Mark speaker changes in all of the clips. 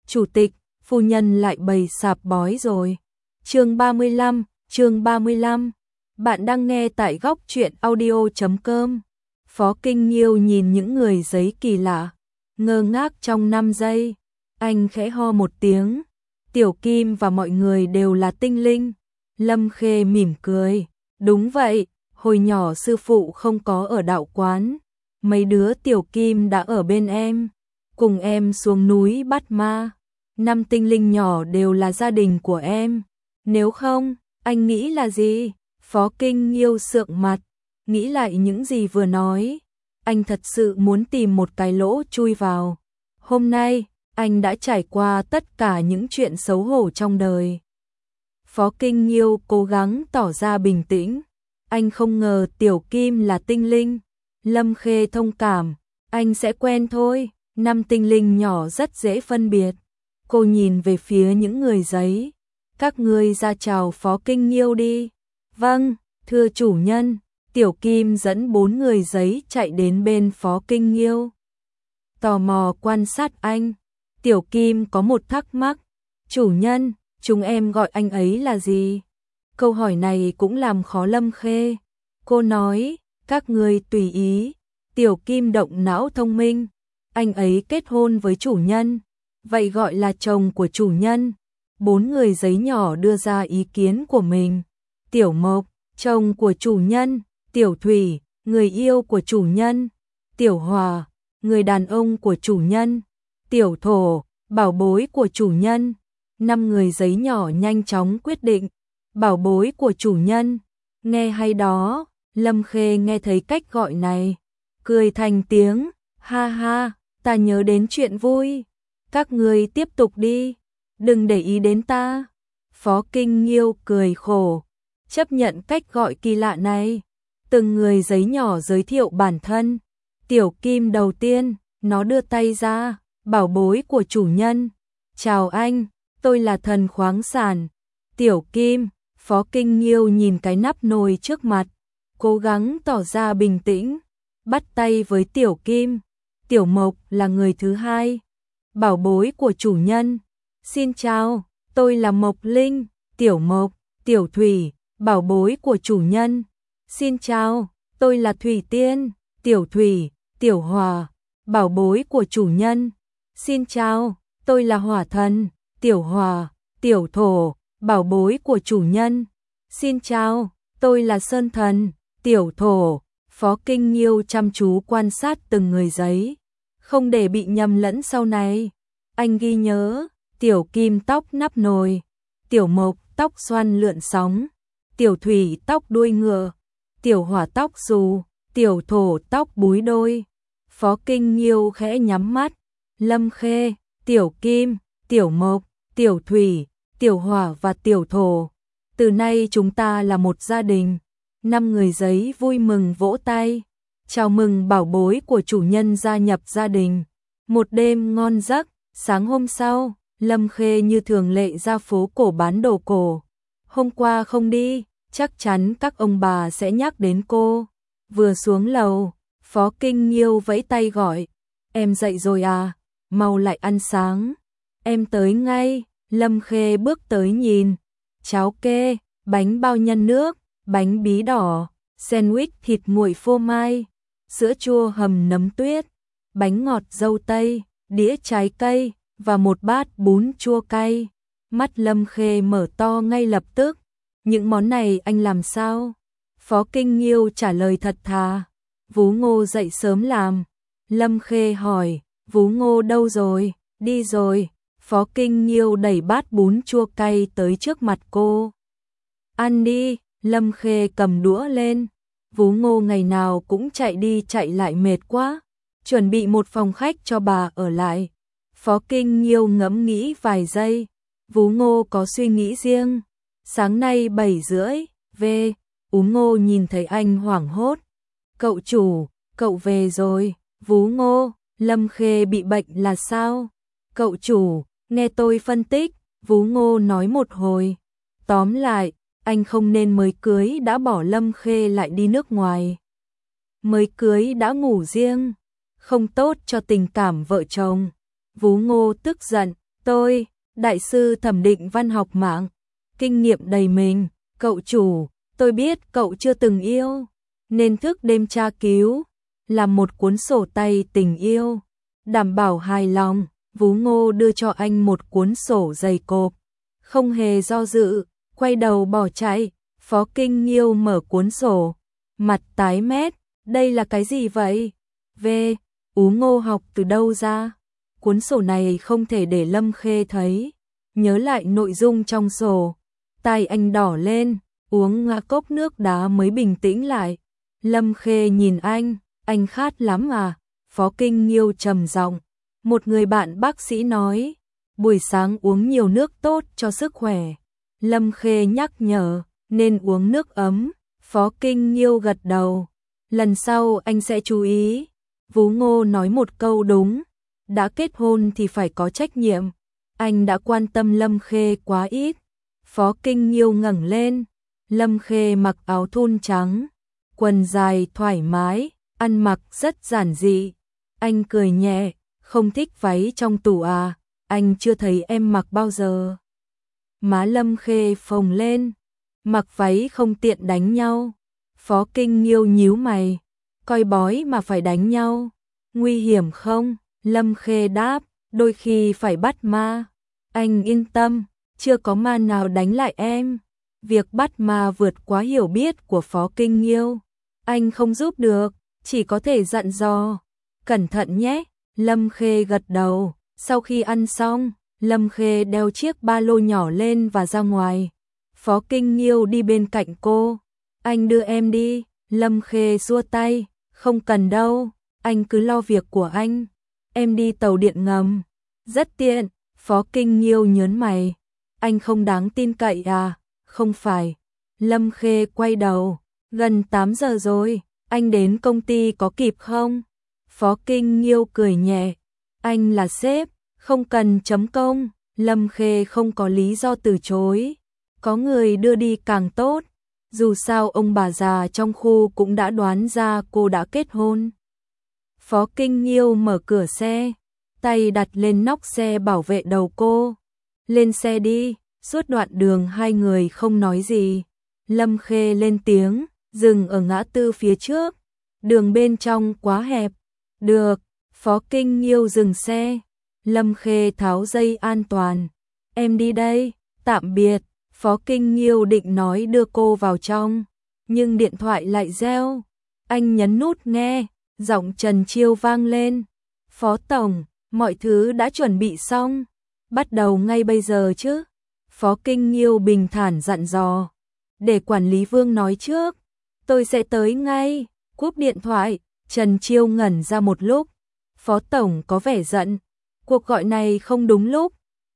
Speaker 1: chủ tịch, phu nhân lại bày sạp bói rồi. Chương 35. Bạn đang nghe tại góc truyện audio.com. Phó Kinh Nhiêu nhìn những người giấy kỳ lạ, ngơ ngác trong 5 giây. Anh khẽ ho một tiếng. Tiểu Kim và mọi người đều là tinh linh. Lâm Khê mỉm cười. Đúng vậy, hồi nhỏ sư phụ không có ở đạo quán. Mấy đứa Tiểu Kim đã ở bên em, cùng em xuống núi bắt ma. 5 tinh linh nhỏ đều là gia đình của em. Nếu không, anh nghĩ là gì? Phó Kinh Nhiêu sượng mặt, nghĩ lại những gì vừa nói. Anh thật sự muốn tìm một cái lỗ chui vào. Hôm nay, anh đã trải qua tất cả những chuyện xấu hổ trong đời. Phó Kinh Nhiêu cố gắng tỏ ra bình tĩnh. Anh không ngờ Tiểu Kim là tinh linh. Lâm Khê thông cảm, anh sẽ quen thôi. 5 tinh linh nhỏ rất dễ phân biệt. Cô nhìn về phía những người giấy. Các ngươi ra chào Phó Kinh Nhiêu đi. Vâng, thưa chủ nhân. Tiểu Kim dẫn 4 người giấy chạy đến bên Phó Kinh Nhiêu. Tò mò quan sát anh. Tiểu Kim có một thắc mắc. Chủ nhân, chúng em gọi anh ấy là gì? Câu hỏi này cũng làm khó Lâm Khê. Cô nói, các ngươi tùy ý. Tiểu Kim động não thông minh. Anh ấy kết hôn với chủ nhân, vậy gọi là chồng của chủ nhân. 4 người giấy nhỏ đưa ra ý kiến của mình. Tiểu Mộc, chồng của chủ nhân. Tiểu Thủy, người yêu của chủ nhân. Tiểu Hòa, người đàn ông của chủ nhân. Tiểu Thổ, bảo bối của chủ nhân. 5 người giấy nhỏ nhanh chóng quyết định. Bảo bối của chủ nhân. Nghe hay đó. Lâm Khê nghe thấy cách gọi này, cười thành tiếng. Ha ha, ta nhớ đến chuyện vui. Các ngươi tiếp tục đi, đừng để ý đến ta. Phó Kinh Nhiêu cười khổ, chấp nhận cách gọi kỳ lạ này. Từng người giấy nhỏ giới thiệu bản thân. Tiểu Kim đầu tiên, nó đưa tay ra. Bảo bối của chủ nhân. Chào anh, tôi là thần khoáng sản. Tiểu Kim. Phó Kinh Nhiêu nhìn cái nắp nồi trước mặt, cố gắng tỏ ra bình tĩnh, bắt tay với Tiểu Kim. Tiểu Mộc là người thứ hai. Bảo bối của chủ nhân. Xin chào, tôi là Mộc Linh. Tiểu Mộc. Tiểu Thủy, bảo bối của chủ nhân. Xin chào, tôi là Thủy Tiên. Tiểu Thủy. Tiểu Hòa, bảo bối của chủ nhân. Xin chào, tôi là Hỏa Thần. Tiểu Hòa. Tiểu Thổ, bảo bối của chủ nhân. Xin chào, tôi là Sơn Thần. Tiểu Thổ. Phó Kinh Nhiêu chăm chú quan sát từng người giấy, không để bị nhầm lẫn sau này. Anh ghi nhớ. Tiểu Kim tóc nắp nồi. Tiểu Mộc tóc xoăn lượn sóng. Tiểu Thủy tóc đuôi ngựa. Tiểu Hỏa tóc dù. Tiểu Thổ tóc búi đôi. Phó Kinh Nhiêu khẽ nhắm mắt. Lâm Khê, Tiểu Kim, Tiểu Mộc, Tiểu Thủy, Tiểu Hỏa và Tiểu Thổ. Từ nay chúng ta là một gia đình. 5 người giấy vui mừng vỗ tay, chào mừng bảo bối của chủ nhân gia nhập gia đình. Một đêm ngon giấc. Sáng hôm sau, Lâm Khê như thường lệ ra phố cổ bán đồ cổ. Hôm qua không đi, chắc chắn các ông bà sẽ nhắc đến cô. Vừa xuống lầu, Phó Kinh Nhiêu vẫy tay gọi. Em dậy rồi à? Mau lại ăn sáng. Em tới ngay. Lâm Khê bước tới nhìn. Cháo kê, bánh bao nhân nước, bánh bí đỏ, sandwich thịt nguội phô mai, sữa chua hầm nấm tuyết, bánh ngọt dâu tây, đĩa trái cây và một bát bún chua cay. Mắt Lâm Khê mở to ngay lập tức. Những món này anh làm sao? Phó Kinh Nhiêu trả lời thật thà. Vú Ngô dậy sớm làm. Lâm Khê hỏi, Vú Ngô đâu rồi? Đi rồi. Phó Kinh Nhiêu đẩy bát bún chua cay tới trước mặt cô. Ăn đi. Lâm Khê cầm đũa lên. Vú Ngô ngày nào cũng chạy đi chạy lại mệt quá. Chuẩn bị một phòng khách cho bà ở lại. Phó Kinh Nhiêu ngẫm nghĩ vài giây. Vú Ngô có suy nghĩ riêng. Sáng nay 7:30, về. Vú Ngô nhìn thấy anh hoảng hốt. Cậu chủ, cậu về rồi. Vú Ngô, Lâm Khê bị bệnh là sao? Cậu chủ, nghe tôi phân tích. Vú Ngô nói một hồi. Tóm lại, anh không nên mới cưới đã bỏ Lâm Khê lại đi nước ngoài. Mới cưới đã ngủ riêng, không tốt cho tình cảm vợ chồng. Vú Ngô tức giận, Tôi, đại sư thẩm định văn học mạng, kinh nghiệm đầy mình, cậu chủ, tôi biết cậu chưa từng yêu, nên thức đêm tra cứu, làm một cuốn sổ tay tình yêu, đảm bảo hài lòng. Vú Ngô đưa cho anh một cuốn sổ dày cộp, không hề do dự, quay đầu bỏ chạy. Phó Kinh Nghiêu mở cuốn sổ, mặt tái mét, đây là cái gì vậy? Ú Ngô học từ đâu ra? Cuốn sổ này không thể để Lâm Khê thấy. Nhớ lại nội dung trong sổ, tai anh đỏ lên, uống ngã cốc nước đá mới bình tĩnh lại. Lâm Khê nhìn anh khát lắm à? Phó Kinh Nghiêu trầm giọng. Một người bạn bác sĩ nói, buổi sáng uống nhiều nước tốt cho sức khỏe. Lâm Khê nhắc nhở, nên uống nước ấm. Phó Kinh Nghiêu gật đầu. Lần sau anh sẽ chú ý. Vú Ngô nói một câu đúng. Đã kết hôn thì phải có trách nhiệm. Anh đã quan tâm Lâm Khê quá ít. Phó Kinh Nghiêu ngẩng lên. Lâm Khê mặc áo thun trắng, quần dài thoải mái, ăn mặc rất giản dị. Anh cười nhẹ, không thích váy trong tủ à? Anh chưa thấy em mặc bao giờ. Má Lâm Khê phồng lên, mặc váy không tiện đánh nhau. Phó Kinh Nghiêu nhíu mày, coi bói mà phải đánh nhau, nguy hiểm không? Lâm Khê đáp, đôi khi phải bắt ma. Anh yên tâm, chưa có ma nào đánh lại em. Việc bắt ma vượt quá hiểu biết của Phó Kinh Nghiêu. Anh không giúp được, chỉ có thể dặn dò. Cẩn thận nhé. Lâm Khê gật đầu. Sau khi ăn xong, Lâm Khê đeo chiếc ba lô nhỏ lên và ra ngoài. Phó Kinh Nghiêu đi bên cạnh cô. Anh đưa em đi. Lâm Khê xua tay. Không cần đâu, anh cứ lo việc của anh. Em đi tàu điện ngầm. Rất tiện. Phó Kinh Nghiêu nhớn mày. Anh không đáng tin cậy à? Không phải. Lâm Khê quay đầu. Gần 8 giờ rồi, anh đến công ty có kịp không? Phó Kinh Nghiêu cười nhẹ. Anh là sếp, không cần chấm công. Lâm Khê không có lý do từ chối. Có người đưa đi càng tốt. Dù sao ông bà già trong khu cũng đã đoán ra cô đã kết hôn. Phó Kinh Nghiêu mở cửa xe, tay đặt lên nóc xe bảo vệ đầu cô. Lên xe đi. Suốt đoạn đường hai người không nói gì. Lâm Khê lên tiếng, dừng ở ngã tư phía trước. Đường bên trong quá hẹp. Được. Phó Kinh Nghiêu dừng xe. Lâm Khê tháo dây an toàn. Em đi đây. Tạm biệt. Phó Kinh Nghiêu định nói đưa cô vào trong, nhưng điện thoại lại reo. Anh nhấn nút nghe, giọng Trần Chiêu vang lên. Phó Tổng, mọi thứ đã chuẩn bị xong. Bắt đầu ngay bây giờ chứ? Phó Kinh Nghiêu bình thản dặn dò. Để quản lý Vương nói trước. Tôi sẽ tới ngay. Cúp điện thoại, Trần Chiêu ngẩn ra một lúc. Phó Tổng có vẻ giận. Cuộc gọi này không đúng lúc.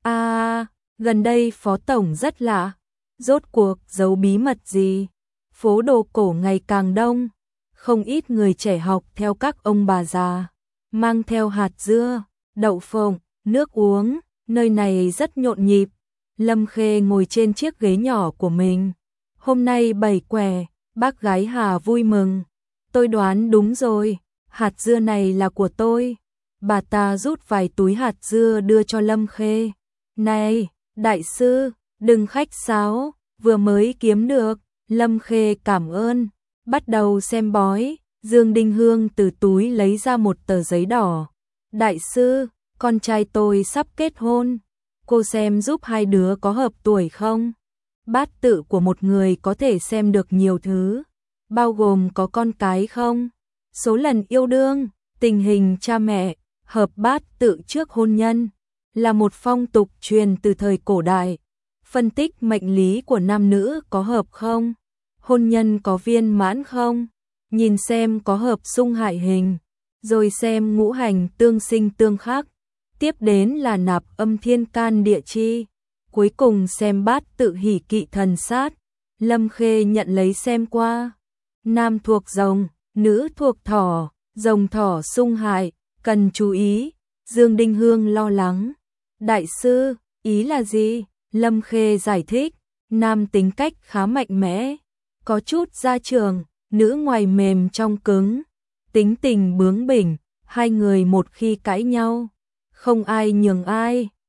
Speaker 1: Gần đây Phó Tổng rất lạ. Rốt cuộc giấu bí mật gì? Phố đồ cổ ngày càng đông. Không ít người trẻ học theo các ông bà già. Mang theo hạt dưa, đậu phộng, nước uống. Nơi này rất nhộn nhịp. Lâm Khê ngồi trên chiếc ghế nhỏ của mình. Hôm nay bày quẻ, bác gái Hà vui mừng. Tôi đoán đúng rồi, hạt dưa này là của tôi. Bà ta rút vài túi hạt dưa đưa cho Lâm Khê. Này, đại sư, đừng khách sáo, vừa mới kiếm được. Lâm Khê cảm ơn. Bắt đầu xem bói. Dương Đinh Hương từ túi lấy ra một tờ giấy đỏ. Đại sư, con trai tôi sắp kết hôn. Cô xem giúp hai đứa có hợp tuổi không? Bát tự của một người có thể xem được nhiều thứ, bao gồm có con cái không? Số lần yêu đương, tình hình cha mẹ, hợp bát tự trước hôn nhân, là một phong tục truyền từ thời cổ đại. Phân tích mệnh lý của nam nữ có hợp không? Hôn nhân có viên mãn không? Nhìn xem có hợp xung hại hình, rồi xem ngũ hành tương sinh tương khắc. Tiếp đến là nạp âm thiên can địa chi. Cuối cùng xem bát tự hỷ kỵ thần sát. Lâm Khê nhận lấy xem qua. Nam thuộc rồng, nữ thuộc thỏ. Rồng thỏ xung hại, cần chú ý. Dương Đinh Hương lo lắng. Đại sư, ý là gì? Lâm Khê giải thích. Nam tính cách khá mạnh mẽ, có chút gia trưởng. Nữ ngoài mềm trong cứng, tính tình bướng bỉnh. Hai người một khi cãi nhau, không ai nhường ai.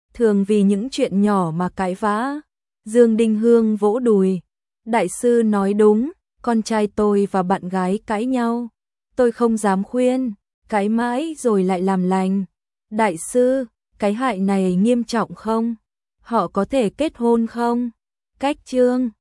Speaker 1: thường vì những chuyện nhỏ mà cãi vã. Dương Đinh Hương vỗ đùi. Đại sư nói đúng, con trai tôi và bạn gái cãi nhau. Tôi không dám khuyên, cãi mãi rồi lại làm lành. Đại sư, cái hại này nghiêm trọng không? Họ có thể kết hôn không? Cách chương